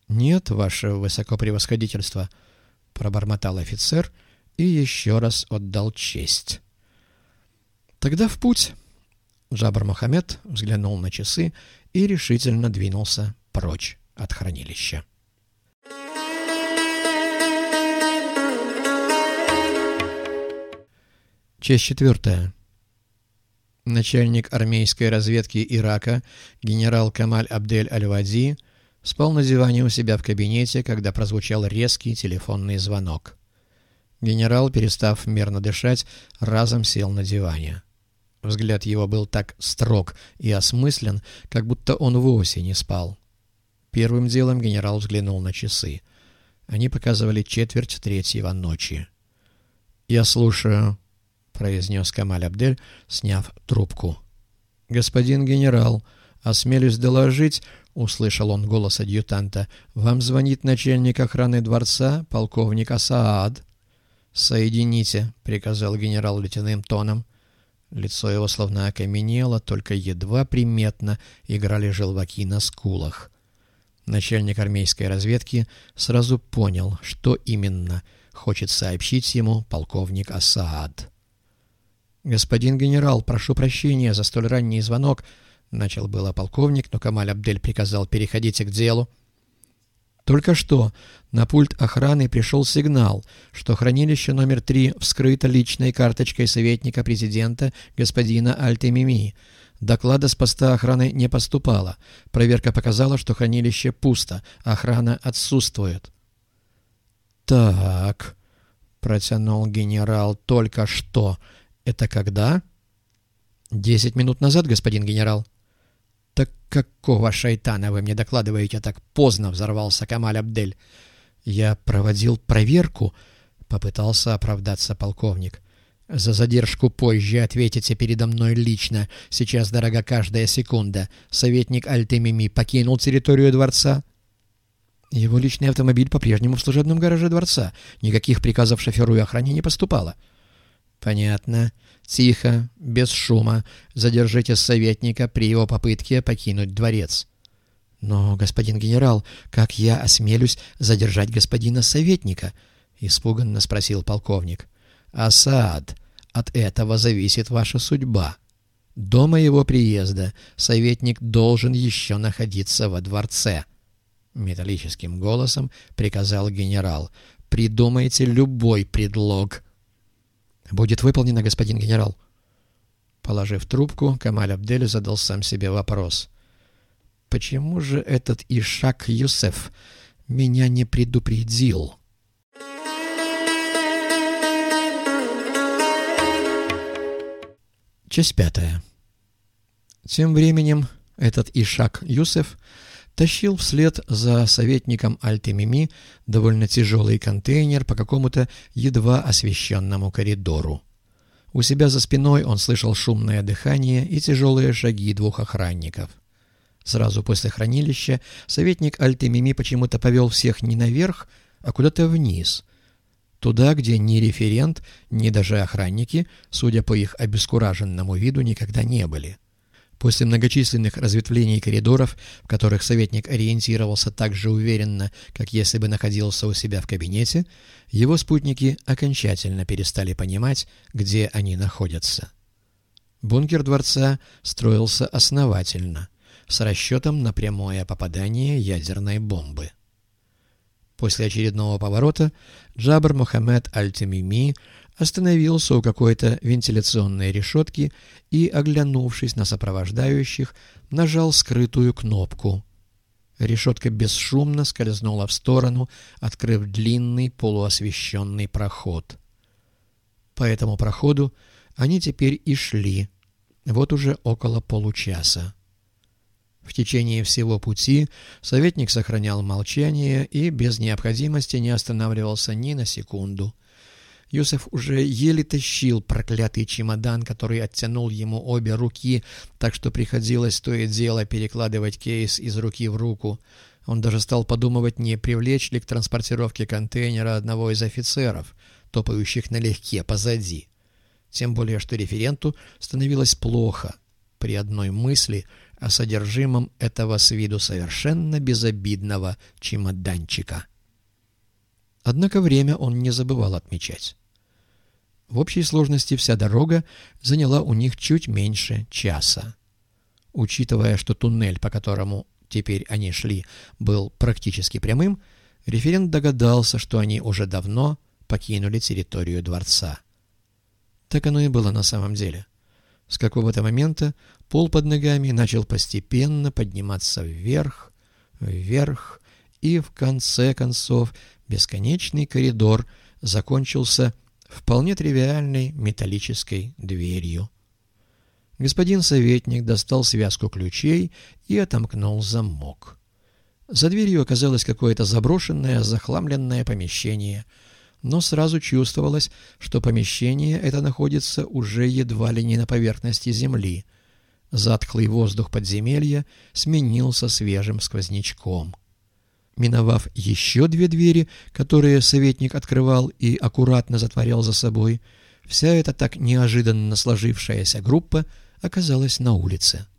«Нет, ваше высокопревосходительство», — пробормотал офицер и еще раз отдал честь. «Тогда в путь». Джабр Мохаммед взглянул на часы и решительно двинулся прочь от хранилища. Часть 4. Начальник армейской разведки Ирака генерал Камаль Абдель Аль-Вади спал на диване у себя в кабинете, когда прозвучал резкий телефонный звонок. Генерал, перестав мерно дышать, разом сел на диване. Взгляд его был так строг и осмыслен, как будто он вовсе не спал. Первым делом генерал взглянул на часы. Они показывали 2:45 ночи. «Я слушаю», — произнес Камаль Абдель, сняв трубку. «Господин генерал, осмелюсь доложить», — услышал он голос адъютанта, — «вам звонит начальник охраны дворца, полковник Асаад». «Соедините», — приказал генерал ледяным тоном. Лицо его словно окаменело, только едва приметно играли желваки на скулах. Начальник армейской разведки сразу понял, что именно хочет сообщить ему полковник Асаад. «Господин генерал, прошу прощения за столь ранний звонок», — начал было полковник, но Камаль Абдель приказал: «Переходите к делу». Только что на пульт охраны пришел сигнал, что хранилище номер 3 вскрыто личной карточкой советника президента господина Аль-Темими. Доклада с поста охраны не поступало. Проверка показала, что хранилище пусто, охрана отсутствует. «Так», — протянул генерал, — «только что. Это когда?» 10 минут назад, господин генерал». «Так какого шайтана вы мне докладываете так поздно?» — взорвался Камаль Абдель. «Я проводил проверку», — попытался оправдаться полковник. «За задержку позже ответите передо мной лично. Сейчас дорога каждая секунда. Советник Аль-Темими покинул территорию дворца?» «Его личный автомобиль по-прежнему в служебном гараже дворца. Никаких приказов шоферу и охране не поступало». «Понятно. Тихо, без шума. Задержите советника при его попытке покинуть дворец». «Но, господин генерал, как я осмелюсь задержать господина советника?» — испуганно спросил полковник. «Асаад, от этого зависит ваша судьба. До моего приезда советник должен еще находиться во дворце», — металлическим голосом приказал генерал. «Придумайте любой предлог». «Будет выполнено, господин генерал». Положив трубку, Камаль Абдель задал сам себе вопрос. «Почему же этот Ишак Юсеф меня не предупредил?» Часть 5. Тем временем этот Ишак Юсеф тащил вслед за советником Аль-Темими довольно тяжелый контейнер по какому-то едва освещенному коридору. У себя за спиной он слышал шумное дыхание и тяжелые шаги 2 охранников. Сразу после хранилища советник Аль-Темими почему-то повел всех не наверх, а куда-то вниз, туда, где ни референт, ни даже охранники, судя по их обескураженному виду, никогда не были. После многочисленных разветвлений коридоров, в которых советник ориентировался так же уверенно, как если бы находился у себя в кабинете, его спутники окончательно перестали понимать, где они находятся. Бункер дворца строился основательно, с расчетом на прямое попадание ядерной бомбы. После очередного поворота Джабр Мохаммед Аль-Темими остановился у какой-то вентиляционной решетки и, оглянувшись на сопровождающих, нажал скрытую кнопку. Решетка бесшумно скользнула в сторону, открыв длинный полуосвещенный проход. По этому проходу они теперь и шли, вот уже около получаса. В течение всего пути советник сохранял молчание и без необходимости не останавливался ни на секунду. Юсеф уже еле тащил проклятый чемодан, который оттянул ему обе руки, так что приходилось то и дело перекладывать кейс из руки в руку. Он даже стал подумывать, не привлечь ли к транспортировке контейнера одного из офицеров, топающих налегке позади. Тем более, что референту становилось плохо при одной мысли о содержимом этого с виду совершенно безобидного чемоданчика. Однако время он не забывал отмечать. В общей сложности вся дорога заняла у них чуть меньше часа. Учитывая, что туннель, по которому теперь они шли, был практически прямым, референт догадался, что они уже давно покинули территорию дворца. Так оно и было на самом деле. С какого-то момента пол под ногами начал постепенно подниматься вверх, вверх, и в конце концов бесконечный коридор закончился вполне тривиальной металлической дверью. Господин советник достал связку ключей и отомкнул замок. За дверью оказалось какое-то заброшенное, захламленное помещение, но сразу чувствовалось, что помещение это находится уже едва ли не на поверхности земли. Затхлый воздух подземелья сменился свежим сквознячком. Миновав еще 2 двери, которые советник открывал и аккуратно затворял за собой, вся эта так неожиданно сложившаяся группа оказалась на улице.